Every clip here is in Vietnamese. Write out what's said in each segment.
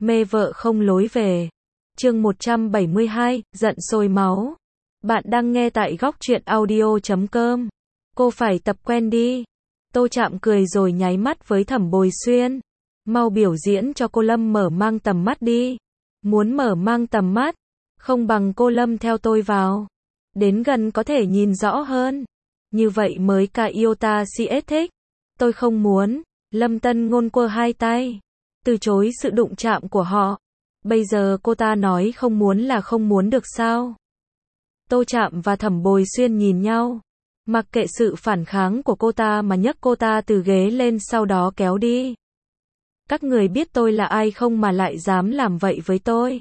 mê vợ không lối về. Chương 172, giận sôi máu. Bạn đang nghe tại góc truyện audio.com. Cô phải tập quen đi. Tô Trạm cười rồi nháy mắt với Thẩm Bồi Xuyên. Mau biểu diễn cho cô Lâm mở mang tầm mắt đi. Muốn mở mang tầm mắt, không bằng cô Lâm theo tôi vào. Đến gần có thể nhìn rõ hơn. Như vậy mới cả Iota CS thích. Tôi không muốn. Lâm Tân Ngôn quơ hai tay, từ chối sự đụng chạm của họ. Bây giờ cô ta nói không muốn là không muốn được sao? Tô Trạm và Thẩm Bồi Xuyên nhìn nhau, mặc kệ sự phản kháng của cô ta mà nhấc cô ta từ ghế lên sau đó kéo đi. Các người biết tôi là ai không mà lại dám làm vậy với tôi?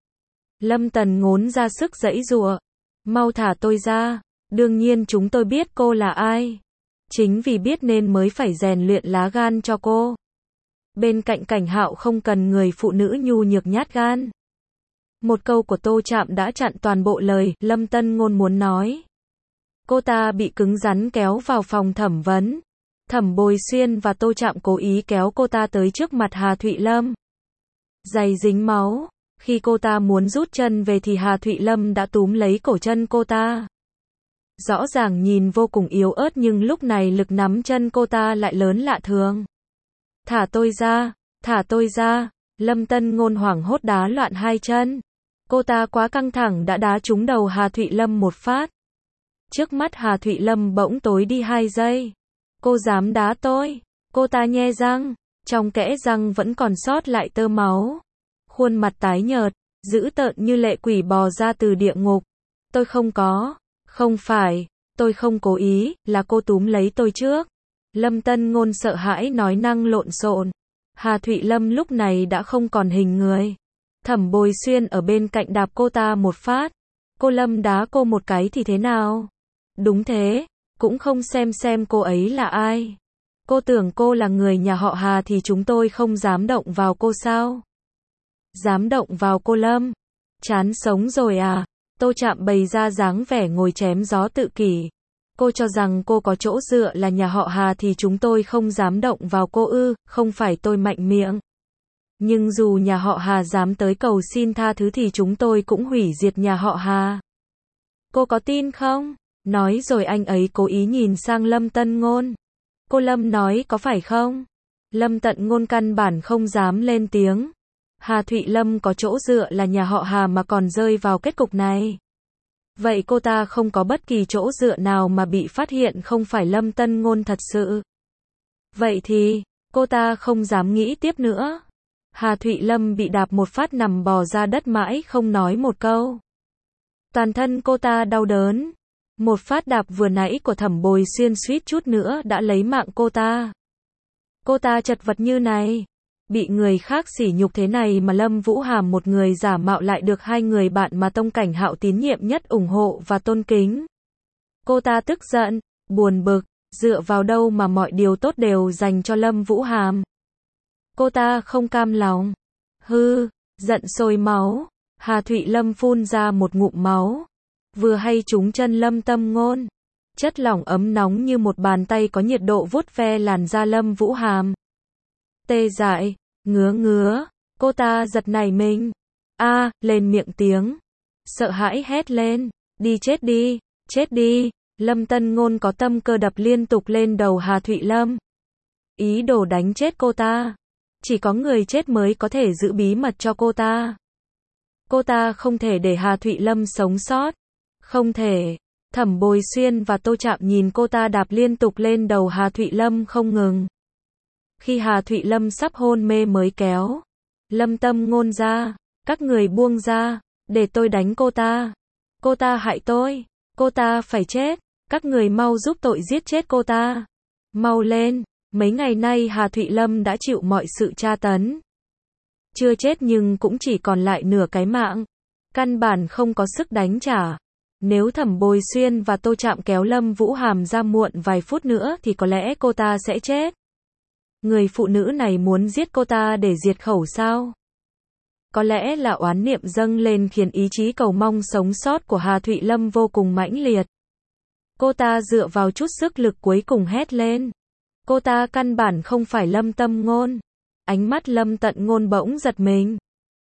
Lâm Tần Ngôn ra sức giãy giụa. Mau thả tôi ra. Đương nhiên chúng tôi biết cô là ai. Chính vì biết nên mới phải rèn luyện lá gan cho cô. Bên cạnh Cảnh Hạo không cần người phụ nữ nhu nhược nhát gan. Một câu của Tô Trạm đã chặn toàn bộ lời Lâm Tân Ngôn muốn nói. Cô ta bị cứng rắn kéo vào phòng thẩm vấn. Thẩm Bồi Xuyên và Tô Trạm cố ý kéo cô ta tới trước mặt Hà Thụy Lâm. Giày dính máu. Khi cô ta muốn rút chân về thì Hà Thụy Lâm đã túm lấy cổ chân cô ta. Rõ ràng nhìn vô cùng yếu ớt nhưng lúc này lực nắm chân cô ta lại lớn lạ thường. Thả tôi ra, thả tôi ra. Lâm Tân Ngôn hoảng hốt đá loạn hai chân. Cô ta quá căng thẳng đã đá trúng đầu Hà Thụy Lâm một phát. Trước mắt Hà Thụy Lâm bỗng tối đi 2 giây. Cô dám đá tôi? Cô ta nhe răng, trong kẽ răng vẫn còn sót lại tơ máu. Khuôn mặt tái nhợt, dữ tợn như lệ quỷ bò ra từ địa ngục. Tôi không có, không phải, tôi không cố ý, là cô túm lấy tôi trước. Lâm Tân Ngôn sợ hãi nói năng lộn xộn. Hà Thụy Lâm lúc này đã không còn hình người. Thẩm Bồi Xuyên ở bên cạnh đạp cô ta một phát. Cô Lâm đá cô một cái thì thế nào? Đúng thế, cũng không xem cô ấy là ai. Cô tưởng cô là người nhà họ Hà thì chúng tôi không dám động vào cô sao? Dám động vào cô Lâm? Chán sống rồi à? Tô Trạm bày ra dáng vẻ ngồi chém gió tự kỷ. Cô cho rằng cô có chỗ dựa là nhà họ Hà thì chúng tôi không dám động vào cô ư? Không phải tôi mạnh miệng. Nhưng dù nhà họ Hà dám tới cầu xin tha thứ thì chúng tôi cũng hủy diệt nhà họ Hà. Cô có tin không? Nói rồi anh ấy cố ý nhìn sang Lâm Tân Ngôn. Cô Lâm nói có phải không? Lâm Tận Ngôn căn bản không dám lên tiếng. Hà Thụy Lâm có chỗ dựa là nhà họ Hà mà còn rơi vào kết cục này. Vậy cô ta không có bất kỳ chỗ dựa nào mà bị phát hiện không phải Lâm Tân Ngôn thật sự. Vậy thì, cô ta không dám nghĩ tiếp nữa. Hà Thụy Lâm bị đạp một phát nằm bò ra đất mãi không nói một câu. Toàn thân cô ta đau đớn. Một phát đạp vừa nãy của Thẩm Bồi Xuyên suýt chút nữa đã lấy mạng cô ta. Cô ta chật vật như này. Bị người khác sỉ nhục thế này mà Lâm Vũ Hàm một người giả mạo lại được hai người bạn mà Tông Cảnh Hạo tín nhiệm nhất ủng hộ và tôn kính. Cô ta tức giận, buồn bực, dựa vào đâu mà mọi điều tốt đều dành cho Lâm Vũ Hàm. Cô ta không cam lòng. Hư, giận sôi máu. Hà Thụy Lâm phun ra một ngụm máu. Vừa hay trúng chân Lâm Tân Ngôn. Chất lỏng ấm nóng như một bàn tay có nhiệt độ vuốt ve làn da Lâm Vũ Hàm. Tê dại, ngứa, cô ta giật nảy mình. Lên miệng tiếng. Sợ hãi hét lên, đi chết đi. Lâm Tân Ngôn có tâm cơ đập liên tục lên đầu Hà Thụy Lâm. Ý đồ đánh chết cô ta. Chỉ có người chết mới có thể giữ bí mật cho cô ta. Cô ta không thể để Hà Thụy Lâm sống sót. Không thể. Thẩm Bồi Xuyên và Tô Trạm nhìn cô ta đạp liên tục lên đầu Hà Thụy Lâm không ngừng. Khi Hà Thụy Lâm sắp hôn mê mới kéo Lâm Tân Ngôn ra. Các người buông ra, để tôi đánh cô ta. Cô ta hại tôi. Cô ta phải chết. Các người mau giúp tội giết chết cô ta. Mau lên. Mấy ngày nay Hà Thụy Lâm đã chịu mọi sự tra tấn. Chưa chết nhưng cũng chỉ còn lại nửa cái mạng. Căn bản không có sức đánh trả. Nếu Thẩm Bồi Xuyên và Tô Trạm kéo Lâm Vũ Hàm ra muộn vài phút nữa thì có lẽ cô ta sẽ chết. Người phụ nữ này muốn giết cô ta để diệt khẩu sao? Có lẽ là oán niệm dâng lên khiến ý chí cầu mong sống sót của Hà Thụy Lâm vô cùng mãnh liệt. Cô ta dựa vào chút sức lực cuối cùng hét lên. Cô ta căn bản không phải Lâm Tân Ngôn. Ánh mắt Lâm Tận Ngôn bỗng giật mình.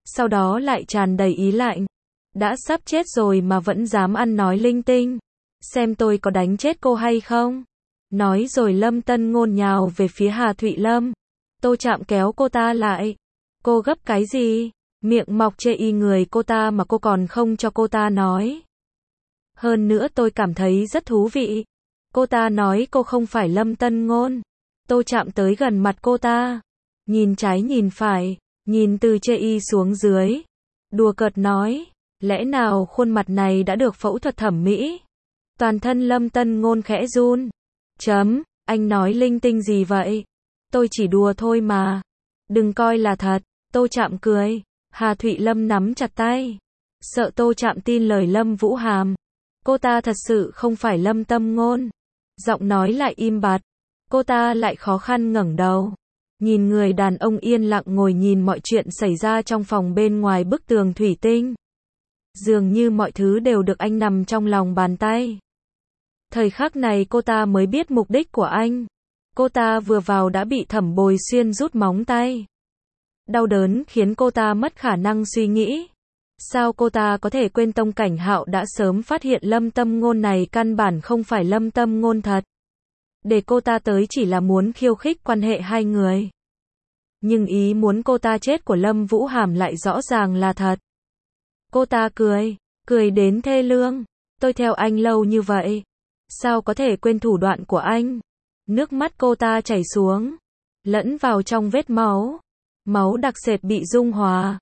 sau đó lại tràn đầy ý lạnh. Đã sắp chết rồi mà vẫn dám ăn nói linh tinh. Xem tôi có đánh chết cô hay không? Nói rồi Lâm Tân Ngôn nhào về phía Hà Thụy Lâm. Tô Trạm kéo cô ta lại. Cô gấp cái gì? Miệng mọc chê y người cô ta mà cô còn không cho cô ta nói. Hơn nữa tôi cảm thấy rất thú vị. Cô ta nói cô không phải Lâm Tân Ngôn. Tô Trạm tới gần mặt cô ta. Nhìn trái nhìn phải, nhìn từ chê y xuống dưới. Đùa cợt nói, lẽ nào khuôn mặt này đã được phẫu thuật thẩm mỹ? Toàn thân Lâm Tân Ngôn khẽ run. Anh nói linh tinh gì vậy? Tôi chỉ đùa thôi mà. Đừng coi là thật. Tô Trạm cười. Hà Thụy Lâm nắm chặt tay. Sợ Tô Trạm tin lời Lâm Vũ Hàm. Cô ta thật sự không phải Lâm Tân Ngôn. Giọng nói lại im bặt. Cô ta lại khó khăn ngẩng đầu. Nhìn người đàn ông yên lặng ngồi nhìn mọi chuyện xảy ra trong phòng bên ngoài bức tường thủy tinh. Dường như mọi thứ đều được anh nằm trong lòng bàn tay. Thời khắc này cô ta mới biết mục đích của anh. Cô ta vừa vào đã bị Thẩm Bồi Xuyên rút móng tay. Đau đớn khiến cô ta mất khả năng suy nghĩ. Sao cô ta có thể quên Tông Cảnh Hạo đã sớm phát hiện Lâm Tân Ngôn này căn bản không phải Lâm Tân Ngôn thật. Để cô ta tới chỉ là muốn khiêu khích quan hệ hai người. Nhưng ý muốn cô ta chết của Lâm Vũ Hàm lại rõ ràng là thật. Cô ta cười đến thê lương. Tôi theo anh lâu như vậy. Sao có thể quên thủ đoạn của anh? Nước mắt cô ta chảy xuống, lẫn vào trong vết máu. Máu đặc sệt bị dung hòa.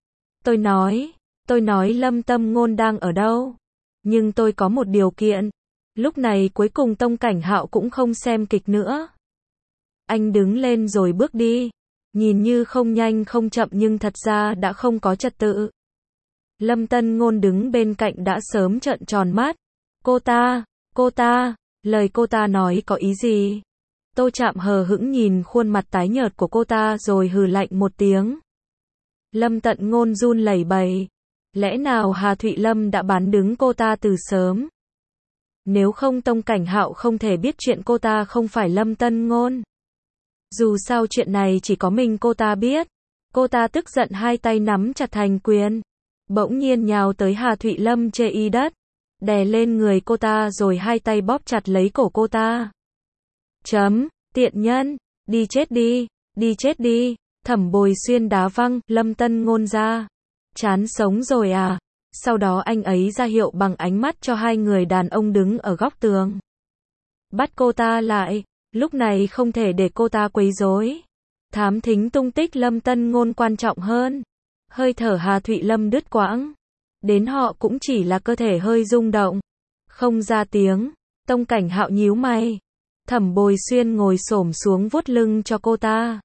Tôi nói Lâm Tân Ngôn đang ở đâu? Nhưng tôi có một điều kiện. Lúc này cuối cùng Tông Cảnh Hạo cũng không xem kịch nữa. Anh đứng lên rồi bước đi. Nhìn như không nhanh không chậm nhưng thật ra đã không có trật tự. Lâm Tân Ngôn đứng bên cạnh đã sớm trợn tròn mắt. Cô ta, lời cô ta nói có ý gì? Tô Trạm hờ hững nhìn khuôn mặt tái nhợt của cô ta rồi hừ lạnh một tiếng. Lâm Tân Ngôn run lẩy bẩy. Lẽ nào Hà Thụy Lâm đã bán đứng cô ta từ sớm? Nếu không Tông Cảnh Hạo không thể biết chuyện cô ta không phải Lâm Tân Ngôn. Dù sao chuyện này chỉ có mình cô ta biết. Cô ta tức giận hai tay nắm chặt thành quyền. Bỗng nhiên nhào tới Hà Thụy Lâm chê y đất. Đè lên người cô ta rồi hai tay bóp chặt lấy cổ cô ta. Tiện nhân, đi chết đi. Thẩm Bồi Xuyên đá văng Lâm Tân Ngôn ra. Chán sống rồi à? Sau đó anh ấy ra hiệu bằng ánh mắt cho hai người đàn ông đứng ở góc tường. Bắt cô ta lại, lúc này không thể để cô ta quấy rối. Thám thính tung tích Lâm Tân Ngôn quan trọng hơn. Hơi thở Hà Thụy Lâm đứt quãng. Đến họ cũng chỉ là cơ thể hơi rung động. Không ra tiếng. Tông Cảnh Hạo nhíu mày. Thẩm Bồi Xuyên ngồi xổm xuống vuốt lưng cho cô ta.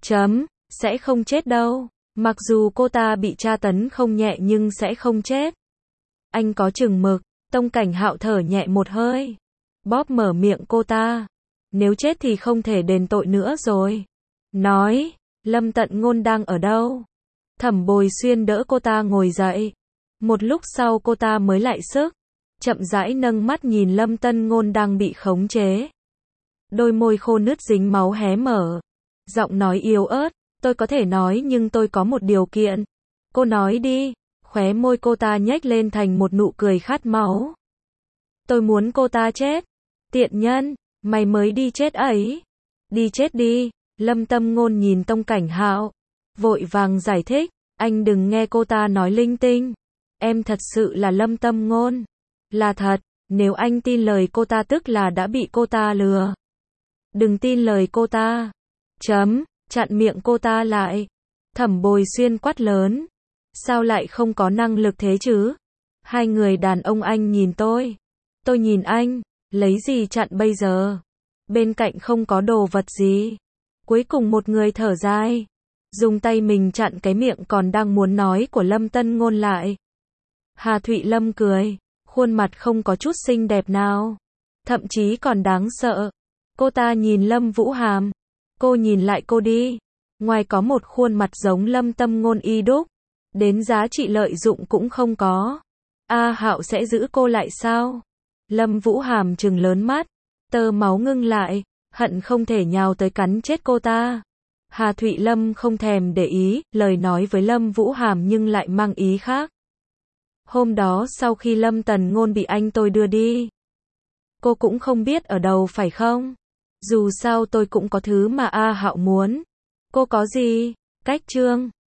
Sẽ không chết đâu. Mặc dù cô ta bị tra tấn không nhẹ nhưng sẽ không chết. Anh có chừng mực. Tông Cảnh Hạo thở nhẹ một hơi. Bóp mở miệng cô ta. Nếu chết thì không thể đền tội nữa rồi. Nói, Lâm Tân Ngôn đang ở đâu? Thẩm Bồi Xuyên đỡ cô ta ngồi dậy. Một lúc sau cô ta mới lại sức. Chậm rãi nâng mắt nhìn Lâm Tân Ngôn đang bị khống chế. Đôi môi khô nứt dính máu hé mở. Giọng nói yếu ớt. Tôi có thể nói nhưng tôi có một điều kiện. Cô nói đi. Khóe môi cô ta nhếch lên thành một nụ cười khát máu. Tôi muốn cô ta chết. Tiện nhân, mày mới đi chết ấy. Đi chết đi. Lâm Tân Ngôn nhìn Tông Cảnh Hạo. Vội vàng giải thích. Anh đừng nghe cô ta nói linh tinh. Em thật sự là Lâm Tân Ngôn. Là thật. Nếu anh tin lời cô ta tức là đã bị cô ta lừa. Đừng tin lời cô ta. Chặn miệng cô ta lại. Thẩm Bồi Xuyên quát lớn. Sao lại không có năng lực thế chứ? Hai người đàn ông anh nhìn tôi nhìn anh. Lấy gì chặn bây giờ? Bên cạnh không có đồ vật gì. Cuối cùng một người thở dài. Dùng tay mình chặn cái miệng còn đang muốn nói của Lâm Tân Ngôn lại. Hà Thụy Lâm cười. Khuôn mặt không có chút xinh đẹp nào. Thậm chí còn đáng sợ. Cô ta nhìn Lâm Vũ Hàm. Cô nhìn lại cô đi. Ngoài có một khuôn mặt giống Lâm Tân Ngôn y đúc. Đến giá trị lợi dụng cũng không có. Hạo sẽ giữ cô lại sao? Lâm Vũ Hàm trừng lớn mắt. Tơ máu ngưng lại. Hận không thể nhào tới cắn chết cô ta. Hà Thụy Lâm không thèm để ý, lời nói với Lâm Vũ Hàm nhưng lại mang ý khác. Hôm đó sau khi Lâm Tần Ngôn bị anh tôi đưa đi, cô cũng không biết ở đâu phải không? Dù sao tôi cũng có thứ mà A Hạo muốn. Cô có gì? Cách Trương